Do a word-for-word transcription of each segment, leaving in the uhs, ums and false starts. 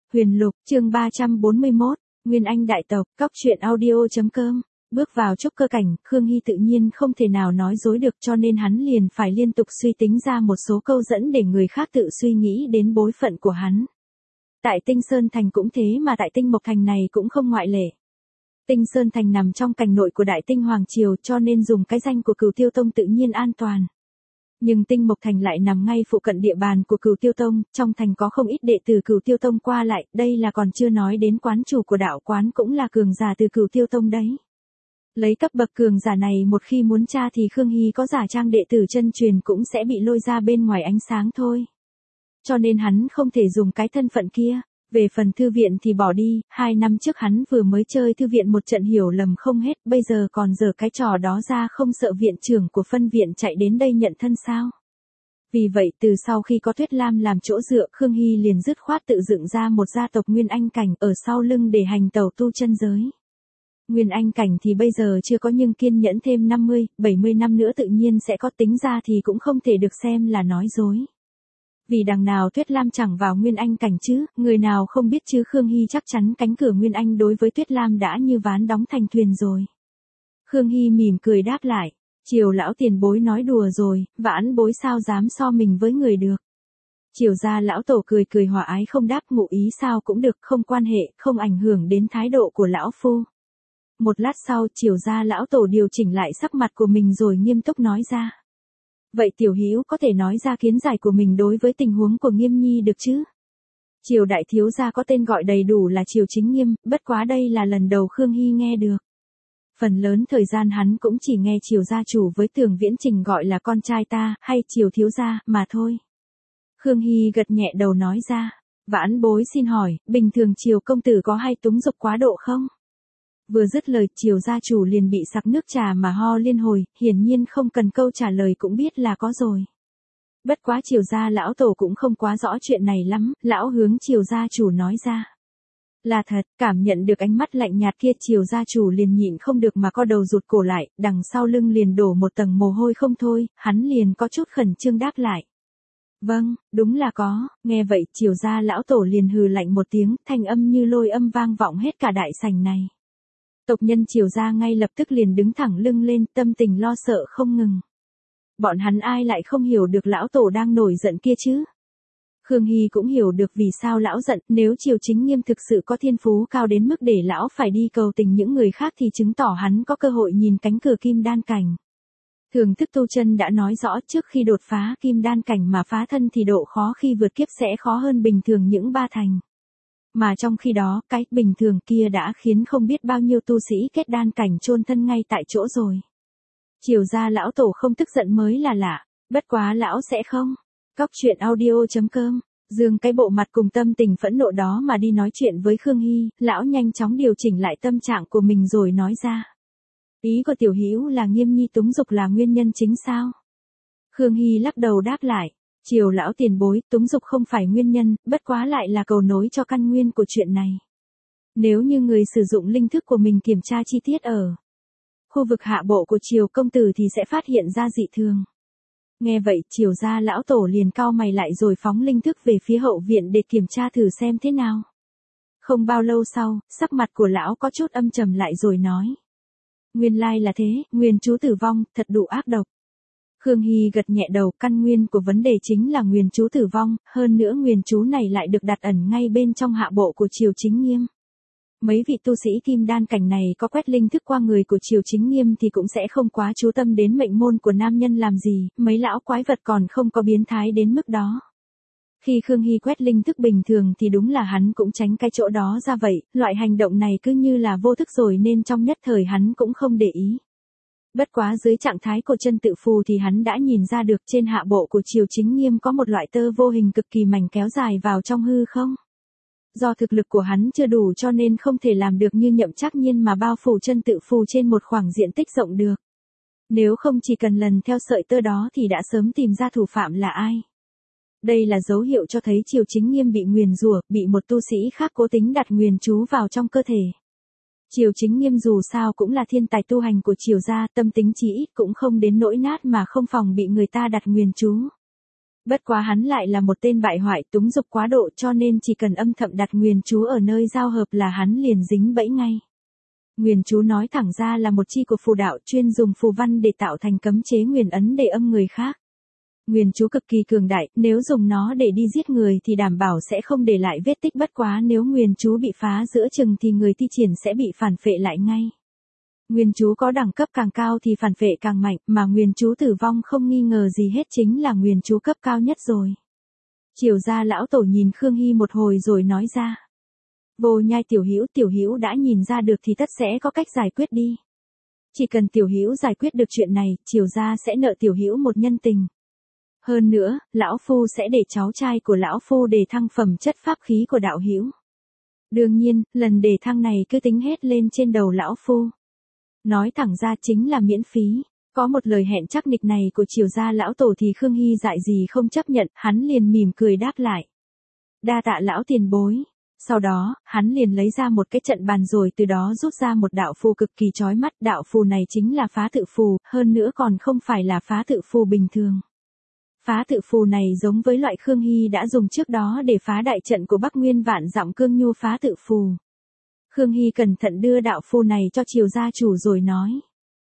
Huyền Lục, chương ba trăm bốn mươi mốt, Nguyên Anh đại tộc, cóc truyện audio.com. Bước vào trúc cơ cảnh, Khương Hy tự nhiên không thể nào nói dối được, cho nên hắn liền phải liên tục suy tính ra một số câu dẫn để người khác tự suy nghĩ đến bối phận của hắn. Tại Tinh Sơn Thành cũng thế, mà tại Tinh Mộc Thành này cũng không ngoại lệ. Tinh Sơn Thành nằm trong cảnh nội của Đại Tinh Hoàng Triều, cho nên dùng cái danh của Cửu Tiêu Tông tự nhiên an toàn. Nhưng Tinh Mộc Thành lại nằm ngay phụ cận địa bàn của Cửu Tiêu Tông, trong thành có không ít đệ tử Cửu Tiêu Tông qua lại, đây là còn chưa nói đến quán chủ của đạo quán cũng là cường giả từ Cửu Tiêu Tông đấy. Lấy cấp bậc cường giả này, một khi muốn tra thì Khương Hy có giả trang đệ tử chân truyền cũng sẽ bị lôi ra bên ngoài ánh sáng thôi. Cho nên hắn không thể dùng cái thân phận kia. Về phần thư viện thì bỏ đi, hai năm trước hắn vừa mới chơi thư viện một trận hiểu lầm không hết, bây giờ còn giở cái trò đó ra, không sợ viện trưởng của phân viện chạy đến đây nhận thân sao. Vì vậy từ sau khi có Tuyết Lam làm chỗ dựa, Khương Hy liền dứt khoát tự dựng ra một gia tộc Nguyên Anh cảnh ở sau lưng để hành tẩu tu chân giới. Nguyên Anh cảnh thì bây giờ chưa có, nhưng kiên nhẫn thêm năm mươi, bảy mươi năm nữa tự nhiên sẽ có, tính ra thì cũng không thể được xem là nói dối. Vì đằng nào Tuyết Lam chẳng vào Nguyên Anh cảnh chứ, người nào không biết chứ. Khương Hy chắc chắn cánh cửa Nguyên Anh đối với Tuyết Lam đã như ván đóng thành thuyền rồi. Khương Hy mỉm cười đáp lại, Triều lão tiền bối nói đùa rồi, vãn bối sao dám so mình với người được. Triều gia lão tổ cười cười hòa ái không đáp, ngụ ý sao cũng được, không quan hệ, không ảnh hưởng đến thái độ của lão phu. Một lát sau, Triều gia lão tổ điều chỉnh lại sắc mặt của mình rồi nghiêm túc nói ra. Vậy tiểu hữu có thể nói ra kiến giải của mình đối với tình huống của Nghiêm Nhi được chứ? Triều đại thiếu gia có tên gọi đầy đủ là Triều Chính Nghiêm, bất quá đây là lần đầu Khương Hy nghe được. Phần lớn thời gian hắn cũng chỉ nghe Triều gia chủ với Tường Viễn Trình gọi là con trai ta, hay Triều thiếu gia, mà thôi. Khương Hy gật nhẹ đầu nói ra, vãn bối xin hỏi, bình thường Triều công tử có hay túng dục quá độ không? Vừa dứt lời, Triều gia chủ liền bị sặc nước trà mà ho liên hồi, hiển nhiên không cần câu trả lời cũng biết là có rồi. Bất quá Triều gia lão tổ cũng không quá rõ chuyện này lắm, lão hướng Triều gia chủ nói ra. Là thật, cảm nhận được ánh mắt lạnh nhạt kia, Triều gia chủ liền nhịn không được mà co đầu rụt cổ lại, đằng sau lưng liền đổ một tầng mồ hôi không thôi, hắn liền có chút khẩn trương đáp lại. Vâng, đúng là có. Nghe vậy Triều gia lão tổ liền hừ lạnh một tiếng, thanh âm như lôi âm vang vọng hết cả đại sảnh này. Tộc nhân Triều gia ngay lập tức liền đứng thẳng lưng lên, tâm tình lo sợ không ngừng. Bọn hắn ai lại không hiểu được lão tổ đang nổi giận kia chứ? Khương Hy cũng hiểu được vì sao lão giận, nếu Triều Chính Nghiêm thực sự có thiên phú cao đến mức để lão phải đi cầu tình những người khác thì chứng tỏ hắn có cơ hội nhìn cánh cửa kim đan cảnh. Thường thức tu chân đã nói rõ, trước khi đột phá kim đan cảnh mà phá thân thì độ khó khi vượt kiếp sẽ khó hơn bình thường những ba thành. Mà trong khi đó, cái bình thường kia đã khiến không biết bao nhiêu tu sĩ kết đan cảnh chôn thân ngay tại chỗ rồi. Triều gia lão tổ không tức giận mới là lạ, bất quá lão sẽ không. Cóc truyện audio.com, dương cái bộ mặt cùng tâm tình phẫn nộ đó mà đi nói chuyện với Khương Hy, lão nhanh chóng điều chỉnh lại tâm trạng của mình rồi nói ra. Ý của tiểu hữu là Nghiêm Nhi túng dục là nguyên nhân chính sao? Khương Hy lắc đầu đáp lại. Triều lão tiền bối, túng dục không phải nguyên nhân, bất quá lại là cầu nối cho căn nguyên của chuyện này. Nếu như người sử dụng linh thức của mình kiểm tra chi tiết ở khu vực hạ bộ của Triều công tử thì sẽ phát hiện ra dị thường. Nghe vậy, Triều gia lão tổ liền cau mày lại rồi phóng linh thức về phía hậu viện để kiểm tra thử xem thế nào. Không bao lâu sau, sắc mặt của lão có chút âm trầm lại rồi nói. Nguyên lai là thế, nguyên chú tử vong, thật đủ ác độc. Khương Hy gật nhẹ đầu, căn nguyên của vấn đề chính là nguyền chú tử vong, hơn nữa nguyền chú này lại được đặt ẩn ngay bên trong hạ bộ của Triều Chính Nghiêm. Mấy vị tu sĩ kim đan cảnh này có quét linh thức qua người của Triều Chính Nghiêm thì cũng sẽ không quá chú tâm đến mệnh môn của nam nhân làm gì, mấy lão quái vật còn không có biến thái đến mức đó. Khi Khương Hy quét linh thức bình thường thì đúng là hắn cũng tránh cái chỗ đó ra vậy, loại hành động này cứ như là vô thức rồi nên trong nhất thời hắn cũng không để ý. Bất quá dưới trạng thái của chân tự phù thì hắn đã nhìn ra được trên hạ bộ của Triều Chính Nghiêm có một loại tơ vô hình cực kỳ mảnh kéo dài vào trong hư không. Do thực lực của hắn chưa đủ cho nên không thể làm được như Nhậm Trác Nhiên mà bao phủ chân tự phù trên một khoảng diện tích rộng được. Nếu không chỉ cần lần theo sợi tơ đó thì đã sớm tìm ra thủ phạm là ai. Đây là dấu hiệu cho thấy Triều Chính Nghiêm bị nguyền rủa, bị một tu sĩ khác cố tính đặt nguyền chú vào trong cơ thể. Triều Chính Nghiêm dù sao cũng là thiên tài tu hành của Triều gia, tâm tính chí ít cũng không đến nỗi nát mà không phòng bị người ta đặt nguyền chú. Bất quá hắn lại là một tên bại hoại túng dục quá độ cho nên chỉ cần âm thầm đặt nguyền chú ở nơi giao hợp là hắn liền dính bẫy ngay. Nguyền chú nói thẳng ra là một chi của phù đạo chuyên dùng phù văn để tạo thành cấm chế nguyền ấn để âm người khác. Nguyền chú cực kỳ cường đại, nếu dùng nó để đi giết người thì đảm bảo sẽ không để lại vết tích, bất quá nếu nguyền chú bị phá giữa chừng thì người thi triển sẽ bị phản phệ lại ngay. Nguyền chú có đẳng cấp càng cao thì phản phệ càng mạnh, mà nguyền chú tử vong không nghi ngờ gì hết chính là nguyền chú cấp cao nhất rồi. Triều gia lão tổ nhìn Khương Hy một hồi rồi nói ra. Vô Nhai tiểu hữu, tiểu hữu đã nhìn ra được thì tất sẽ có cách giải quyết đi. Chỉ cần tiểu hữu giải quyết được chuyện này, Triều gia sẽ nợ tiểu hữu một nhân tình. Hơn nữa, lão phu sẽ để cháu trai của lão phu đề thăng phẩm chất pháp khí của đạo hữu. Đương nhiên, lần đề thăng này cứ tính hết lên trên đầu lão phu. Nói thẳng ra chính là miễn phí. Có một lời hẹn chắc nịch này của Triều gia lão tổ thì Khương Hy dại gì không chấp nhận, hắn liền mỉm cười đáp lại. Đa tạ lão tiền bối. Sau đó, hắn liền lấy ra một cái trận bàn rồi từ đó rút ra một đạo phù cực kỳ chói mắt. Đạo phù này chính là phá tự phù, hơn nữa còn không phải là phá tự phù bình thường. Phá tự phù này giống với loại Khương Hy đã dùng trước đó để phá đại trận của Bắc Nguyên Vạn Dặm Cương Nhu phá tự phù. Khương Hy cẩn thận đưa đạo phù này cho Triều gia chủ rồi nói.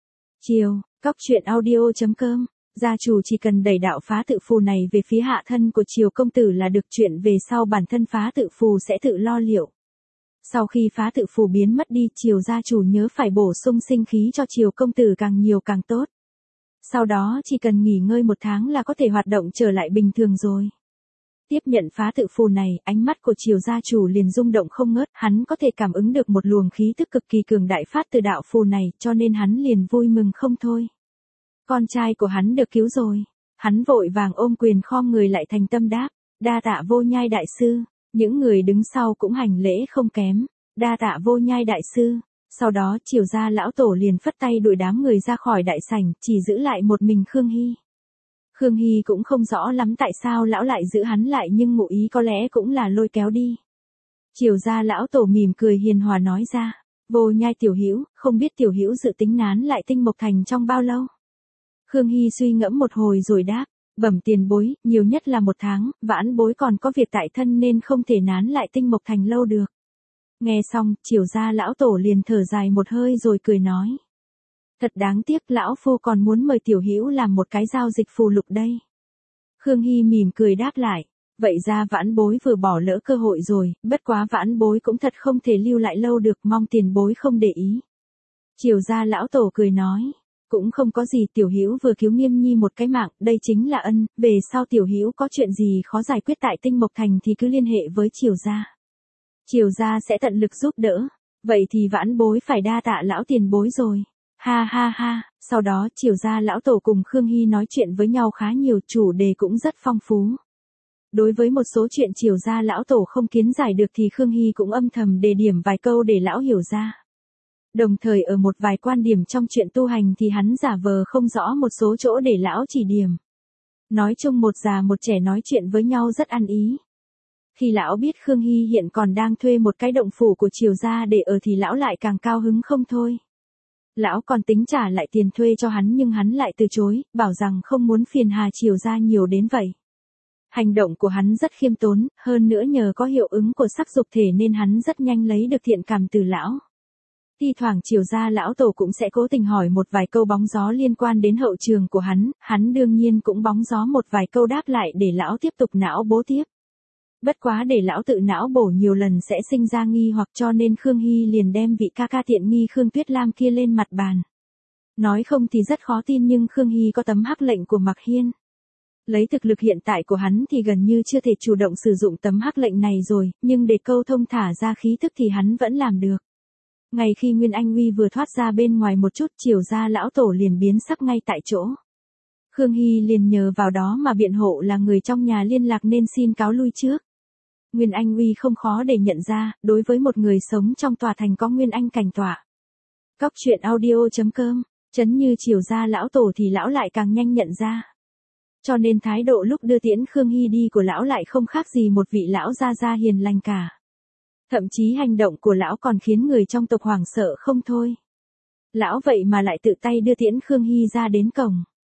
Triều, cóc truyện audio chấm com, gia chủ chỉ cần đẩy đạo phá tự phù này về phía hạ thân của Triều công tử là được, chuyện về sau bản thân phá tự phù sẽ tự lo liệu. Sau khi phá tự phù biến mất đi, Triều gia chủ nhớ phải bổ sung sinh khí cho Triều công tử càng nhiều càng tốt. Sau đó chỉ cần nghỉ ngơi một tháng là có thể hoạt động trở lại bình thường rồi. Tiếp nhận phá tự phù này, ánh mắt của Triều gia chủ liền rung động không ngớt, hắn có thể cảm ứng được một luồng khí tức cực kỳ cường đại phát từ đạo phù này, cho nên hắn liền vui mừng không thôi. Con trai của hắn được cứu rồi. Hắn vội vàng ôm quyền khom người lại thành tâm đáp, đa tạ Vô Nhai đại sư. Những người đứng sau cũng hành lễ không kém, đa tạ Vô Nhai đại sư. Sau đó Triều gia lão tổ liền phất tay đuổi đám người ra khỏi đại sảnh, chỉ giữ lại một mình Khương Hy. Khương Hy cũng không rõ lắm tại sao lão lại giữ hắn lại, nhưng ngụ ý có lẽ cũng là lôi kéo đi. Triều gia lão tổ mỉm cười hiền hòa nói ra, Vô Nhai tiểu hữu, không biết tiểu hữu dự tính nán lại Tinh Mộc Thành trong bao lâu? Khương Hy suy ngẫm một hồi rồi đáp, bẩm tiền bối, nhiều nhất là một tháng, vãn bối còn có việc tại thân nên không thể nán lại Tinh Mộc Thành lâu được. Nghe xong, Triều gia lão tổ liền thở dài một hơi rồi cười nói. Thật đáng tiếc, lão phu còn muốn mời tiểu hữu làm một cái giao dịch phù lục đây. Khương Hy mỉm cười đáp lại, vậy ra vãn bối vừa bỏ lỡ cơ hội rồi, bất quá vãn bối cũng thật không thể lưu lại lâu được, mong tiền bối không để ý. Triều gia lão tổ cười nói, cũng không có gì, tiểu hữu vừa cứu Nghiêm Nhi một cái mạng, đây chính là ân, về sau tiểu hữu có chuyện gì khó giải quyết tại Tinh Mộc Thành thì cứ liên hệ với Triều gia. Triều gia sẽ tận lực giúp đỡ, vậy thì vãn bối phải đa tạ lão tiền bối rồi. Ha ha ha, sau đó Triều gia lão tổ cùng Khương Hy nói chuyện với nhau khá nhiều, chủ đề cũng rất phong phú. Đối với một số chuyện Triều gia lão tổ không kiến giải được thì Khương Hy cũng âm thầm đề điểm vài câu để lão hiểu ra. Đồng thời ở một vài quan điểm trong chuyện tu hành thì hắn giả vờ không rõ một số chỗ để lão chỉ điểm. Nói chung một già một trẻ nói chuyện với nhau rất ăn ý. Khi lão biết Khương Hy hiện còn đang thuê một cái động phủ của Triều gia để ở thì lão lại càng cao hứng không thôi. Lão còn tính trả lại tiền thuê cho hắn nhưng hắn lại từ chối, bảo rằng không muốn phiền hà Triều gia nhiều đến vậy. Hành động của hắn rất khiêm tốn, hơn nữa nhờ có hiệu ứng của sắc dục thể nên hắn rất nhanh lấy được thiện cảm từ lão. Thi thoảng Triều gia lão tổ cũng sẽ cố tình hỏi một vài câu bóng gió liên quan đến hậu trường của hắn, hắn đương nhiên cũng bóng gió một vài câu đáp lại để lão tiếp tục não bố tiếp. Bất quá để lão tự não bổ nhiều lần sẽ sinh ra nghi hoặc, cho nên Khương Hy liền đem vị ca ca tiện nghi Khương Tuyết Lam kia lên mặt bàn. Nói không thì rất khó tin nhưng Khương Hy có tấm hắc lệnh của Mạc Hiên. Lấy thực lực hiện tại của hắn thì gần như chưa thể chủ động sử dụng tấm hắc lệnh này rồi, nhưng để câu thông thả ra khí thức thì hắn vẫn làm được. Ngay khi Nguyên Anh Uy vừa thoát ra bên ngoài một chút, Triều gia lão tổ liền biến sắc ngay tại chỗ. Khương Hy liền nhờ vào đó mà biện hộ là người trong nhà liên lạc nên xin cáo lui trước. Nguyên Anh Uy không khó để nhận ra, đối với một người sống trong tòa thành có Nguyên Anh cảnh tọa. Cóc truyện audio chấm com, chấn như Triều gia lão tổ thì lão lại càng nhanh nhận ra. Cho nên thái độ lúc đưa tiễn Khương Hy đi của lão lại không khác gì một vị lão gia gia hiền lành cả. Thậm chí hành động của lão còn khiến người trong tộc hoảng sợ không thôi. Lão vậy mà lại tự tay đưa tiễn Khương Hy ra đến cổng.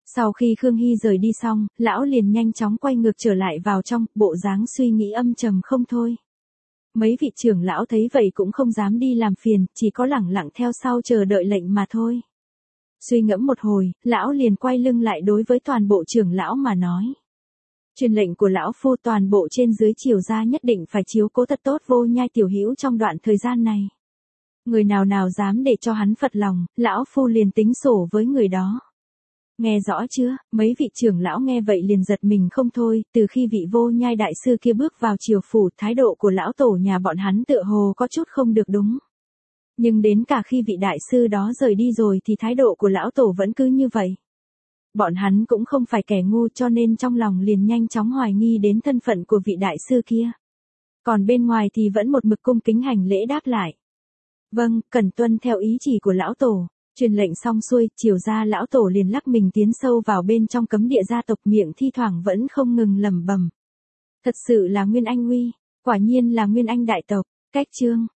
Sau khi Khương Hy rời đi xong, lão liền nhanh chóng quay ngược trở lại vào trong, bộ dáng suy nghĩ âm trầm không thôi. Mấy vị trưởng lão thấy vậy cũng không dám đi làm phiền, chỉ có lẳng lặng theo sau chờ đợi lệnh mà thôi. Suy ngẫm một hồi, lão liền quay lưng lại đối với toàn bộ trưởng lão mà nói. Truyền lệnh của lão phu, toàn bộ trên dưới triều gia nhất định phải chiếu cố thật tốt Vô Nhai tiểu hữu trong đoạn thời gian này. Người nào nào dám để cho hắn phật lòng, lão phu liền tính sổ với người đó. Nghe rõ chưa? Mấy vị trưởng lão nghe vậy liền giật mình không thôi, từ khi vị Vô Nhai đại sư kia bước vào triều phủ, thái độ của lão tổ nhà bọn hắn tựa hồ có chút không được đúng. Nhưng đến cả khi vị đại sư đó rời đi rồi thì thái độ của lão tổ vẫn cứ như vậy. Bọn hắn cũng không phải kẻ ngu, cho nên trong lòng liền nhanh chóng hoài nghi đến thân phận của vị đại sư kia. Còn bên ngoài thì vẫn một mực cung kính hành lễ đáp lại. Vâng, cần tuân theo ý chỉ của lão tổ. Truyền lệnh xong xuôi, triều gia lão tổ liền lắc mình tiến sâu vào bên trong cấm địa gia tộc, miệng thi thoảng vẫn không ngừng lẩm bẩm. Thật sự là Nguyên Anh uy, quả nhiên là Nguyên Anh đại tộc. Cách chương